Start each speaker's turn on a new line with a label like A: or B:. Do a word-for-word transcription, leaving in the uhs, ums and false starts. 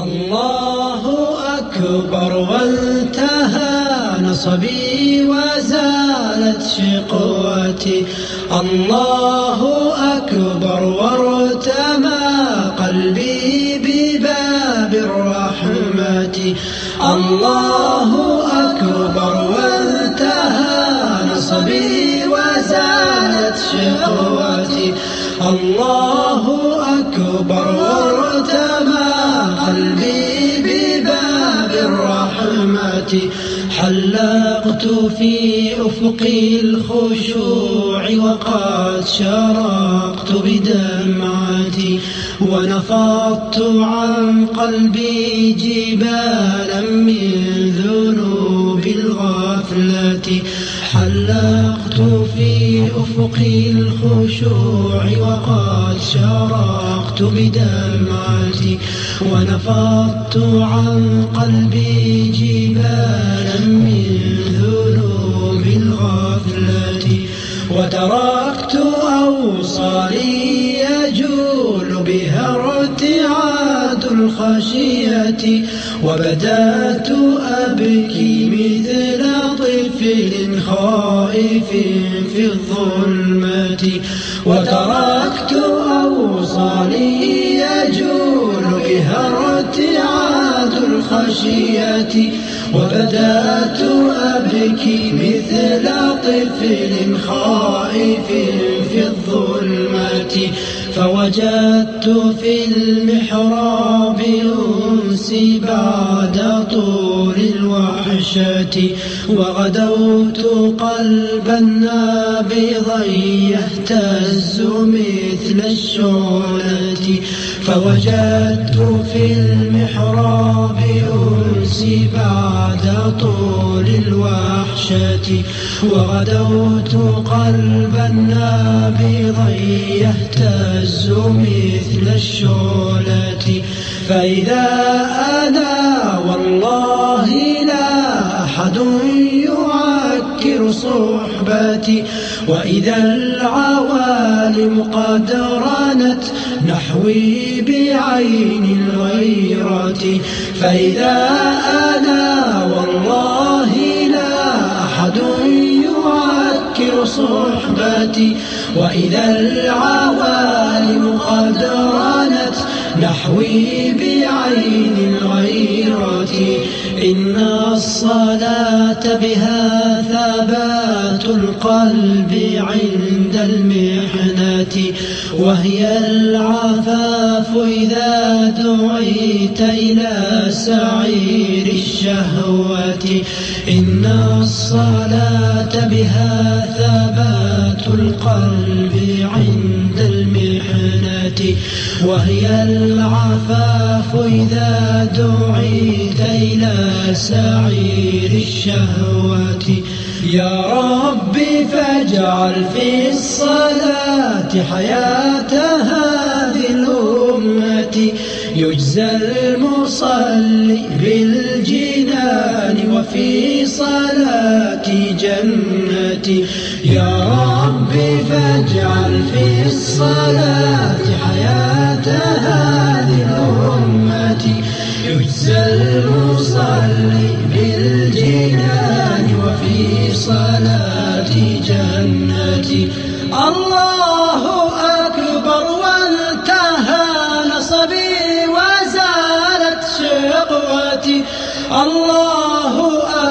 A: الله أكبر وانتهى نصبي وزالت شقوتي. الله أكبر وارتمى قلبي بباب الرحمة. الله أكبر وانتهى نصبي وزالت شقوتي. الله أكبر وارتمى قلبي بباب الرحمة. حلقت في أفق الخشوع وقد شرقت بدمعتي، ونفضت عن قلبي جبالا من ذنوب الغفلة. حلقت في أفق الخشوع وقد شرقت بدمعتي، ونفضت عن قلبي جبالا من ذنوب الغفلة. وتركت أوصالي يجول بها ارتعاد الخشية، وبدأت أبكي مثل طفل خائف في الظلمة. وتركت أوصالي يجول بها ارتعاد الخشية، وبدأت أبكي مثل طفل خائف في الظلمة. فوجدت في المحراب أنسي بعد طول الوحشة، وغدوت قلبا نابضا يهتز مثل الشعلة. فوجدت في المحراب أنسي بعد طول الوحشة، وغدوت قلبا نابضا يهتز مثل الشعلة. فإذا أنا والله لا أحد يعكر صحبتي، وإذا العوالم قد رنت نحوي بعين الغيرة. فإذا أنا والله لا أحد يعكر صحبتي، وإذا العوالم قد رنت نحوي بعين الغيرة. إن الصلاة بها ثبات القلب عند المحنة، وهي العفاف إذا دعيت إلى سعير الشهوة. إن الصلاة بها ثبات القلب عند المحنة، وهي العفاف إذا دعيت إلى سعير الشهوة. يا ربي فاجعل في الصلاة حياة هذه الأمة، يجزى المصلي بالجنان وفي صلاتي جنتي. يا ربي فاجعل في الصلاة حياة هذه الأمة، يجزى المصلي بالجنان وفي صلاتي جنتي. الله أكبر وانتهى نصبي وزالت شقوتي. الله